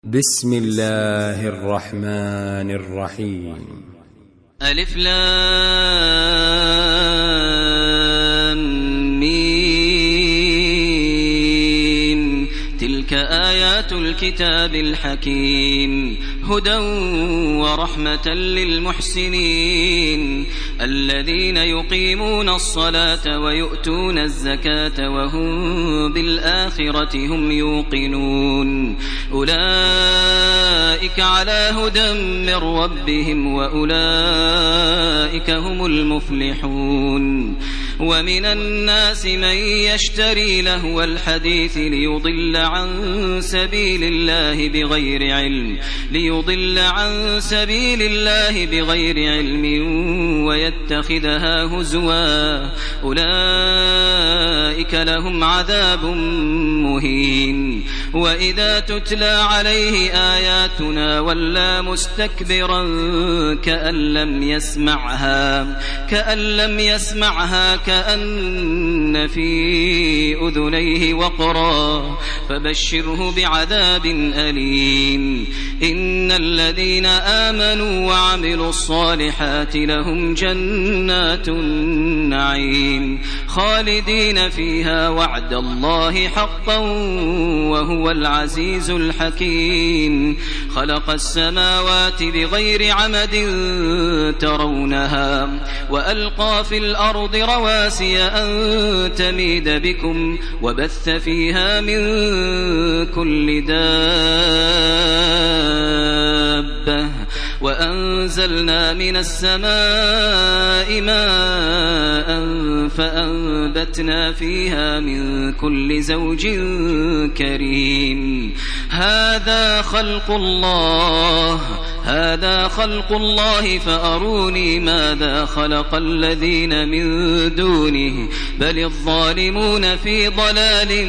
بسم الله الرحمن الرحيم. ألف لام ميم. تلك آيات الكتاب الحكيم هدى ورحمة للمحسنين الذين يقيمون الصلاة ويؤتون الزكاة وهم بالآخرة هم يوقنون أولئك على هدى من ربهم وأولئك هم المفلحون. ومن الناس من يشتري لهو الحديث ليضل عن سبيل الله بغير علم ويتخذها هزوا أولئك لهم عذاب مهين. وإذا تتلى عليه آياتنا ولى مستكبرا كأن لم يسمعها كأن في أذنيه وقرا فبشره بعذاب أليم. إن الذين آمنوا وعملوا الصالحات لهم جنات النعيم خالدين فيها وعد الله حقا وهو العزيز الحكيم. خلق السماوات بغير عمد ترونها وألقى في الأرض رواسي أن تميد بكم وبث فيها من كل دابة وأنزلنا من السماء ماء فأنبتنا فيها من كل زوج كريم. هذا خلق الله فأروني ماذا خلق الذين من دونه بل الظالمون في ضلال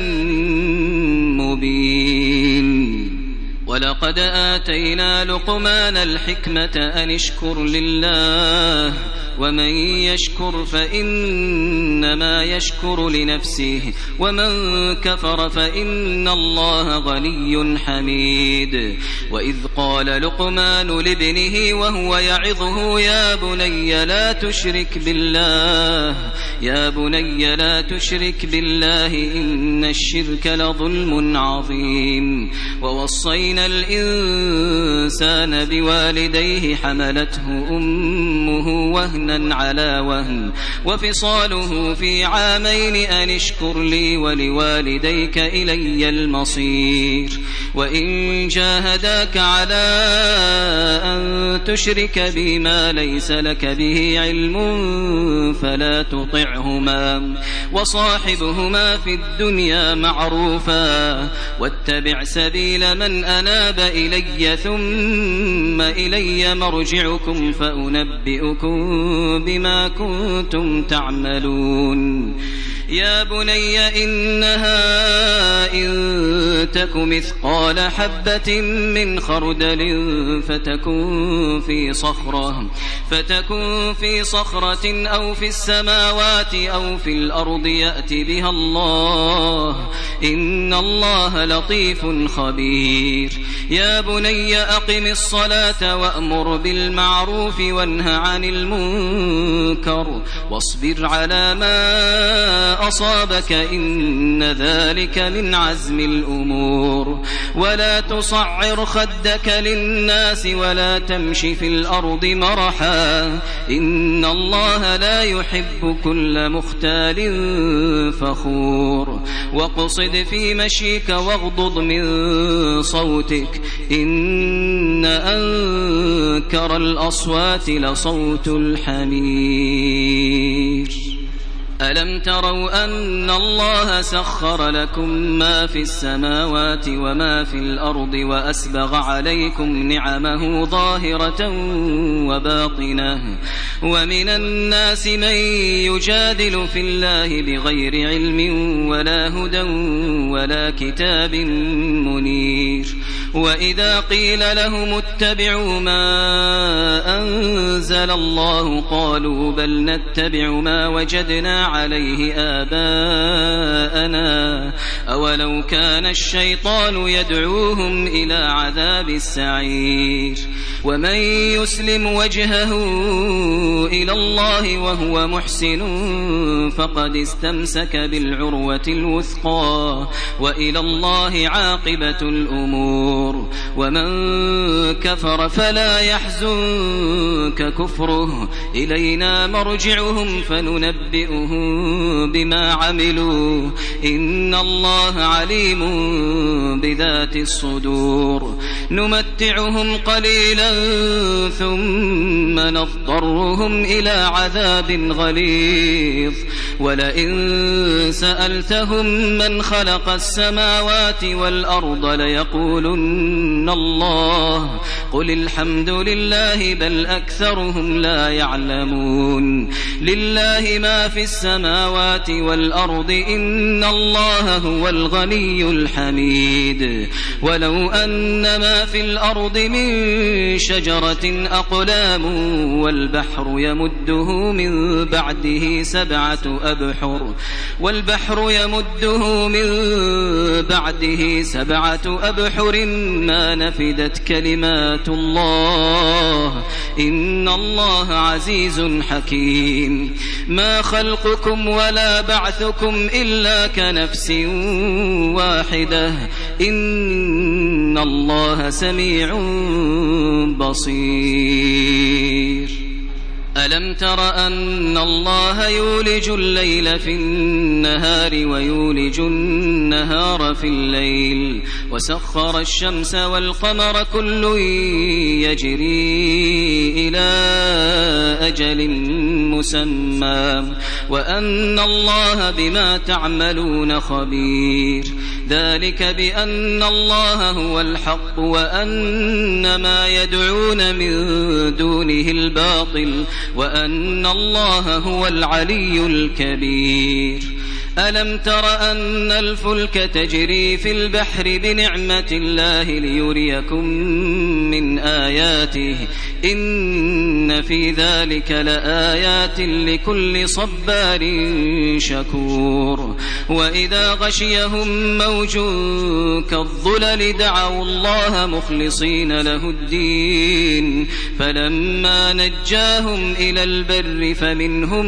مبين. ولقد آتينا لقمان الحكمة أن اشكر لله ومن يشكر فإنما يشكر لنفسه ومن كفر فإن الله غني حميد. وإذ قال لقمان لابنه وهو يعظه يا بني لا تشرك بالله إن الشرك لظلم عظيم. ووصينا الإنسان بوالديه حملته أمه وهنا على وهن وفصاله في عامين أن اشكر لي ولوالديك إلي المصير. وإن جاهداك على أن تشرك بي ما ليس لك به علم فلا تطعهما وصاحبهما في الدنيا معروفا واتبع سبيل من أناب إلي ثم إلي مرجعكم فأنبئكم بما كنتم تعملون. يا بني إنها إن تك مثقال حبة من خردل فتكن في صخرة أو في السماوات أو في الأرض يأت بها الله إن الله لطيف خبير. يا بني أقم الصلاة وأمر بالمعروف وانه عن المنكر واصبر على ما أصابك إن ذلك من عزم الأمور. ولا تصعر خدك للناس ولا تمش في الأرض مرحا إن الله لا يحب كل مختال فخور. واقصد في مشيك واغضض من صوتك إن أنكر الأصوات لصوت الحمير. ألم تروا أن الله سخر لكم ما في السماوات وما في الأرض وأسبغ عليكم نعمه ظاهرة وباطنة ومن الناس من يجادل في الله بغير علم ولا هدى ولا كتاب منير. وإذا قيل لهم اتبعوا ما أنزل الله قالوا بل نتبع ما وجدنا عليه آباءنا أولو كان الشيطان يدعوهم إلى عذاب السعير ومن يسلم وجهه إلى الله وهو محسن فقد استمسك بالعروة الوثقى وإلى الله عاقبة الأمور ومن كفر فلا يحزنك كفره إلينا مرجعهم فننبئهم بما عملوا إن الله عليم بذات الصدور نمتعهم قليلا ثم نضطرهم إلى عذاب غليظ ولئن سألتهم من خلق السماوات والأرض ليقولن الله قل الحمد لله بل أكثرهم لا يعلمون لله ما في السماوات والأرض إن الله هو الغني الحميد ولو أن ما في الأرض من شجرة أقلام والبحر يمده من بعده سبعة أبحر ما نفدت كلمات الله إن الله عزيز حكيم ما خلقكم ولا بعثكم إلا كنفس واحدة إن الله سميع بصير ألم تر أن الله يولج الليل في النهار ويولج النهار في الليل وسخر الشمس والقمر كل يجري إلى أجل مسمى وأن الله بما تعملون خبير ذلك بأن الله هو الحق وأن ما يدعون من دونه الباطل وأن الله هو العلي الكبير ألم تر أن الفلك تجري في البحر بنعمة الله ليريكم من آياته إن في ذلك لآيات لكل صبار شكور وإذا غشيهم موج كالظلل دعوا الله مخلصين له الدين فلما نجاهم إلى البر فمنهم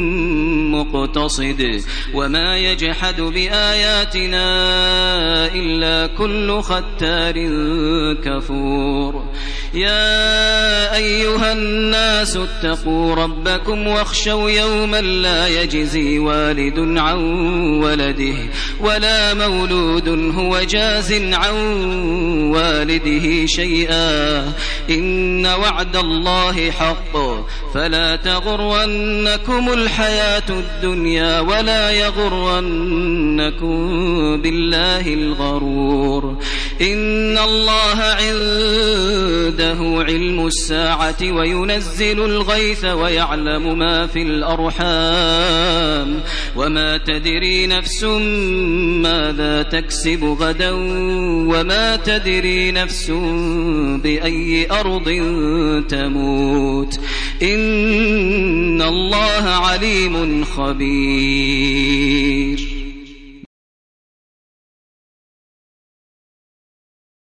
مقتصد وما يجحد بآياتنا إلا كل ختار كفور يا أيها الناس اتقوا ربكم واخشوا يوما لا يجزي والد عن ولده ولا مولود هو جاز عن والده شيئا إن وعد الله حق فلا تغرنكم الحياة الدنيا ولا يغرنكم بالله الغرور إن الله عنده علم الساعة وينزل الغيث ويعلم ما في الأرحام وما تدري نفس ماذا تكسب غدا وما تدري نفس بأي أرض تموت إن الله عليم خبير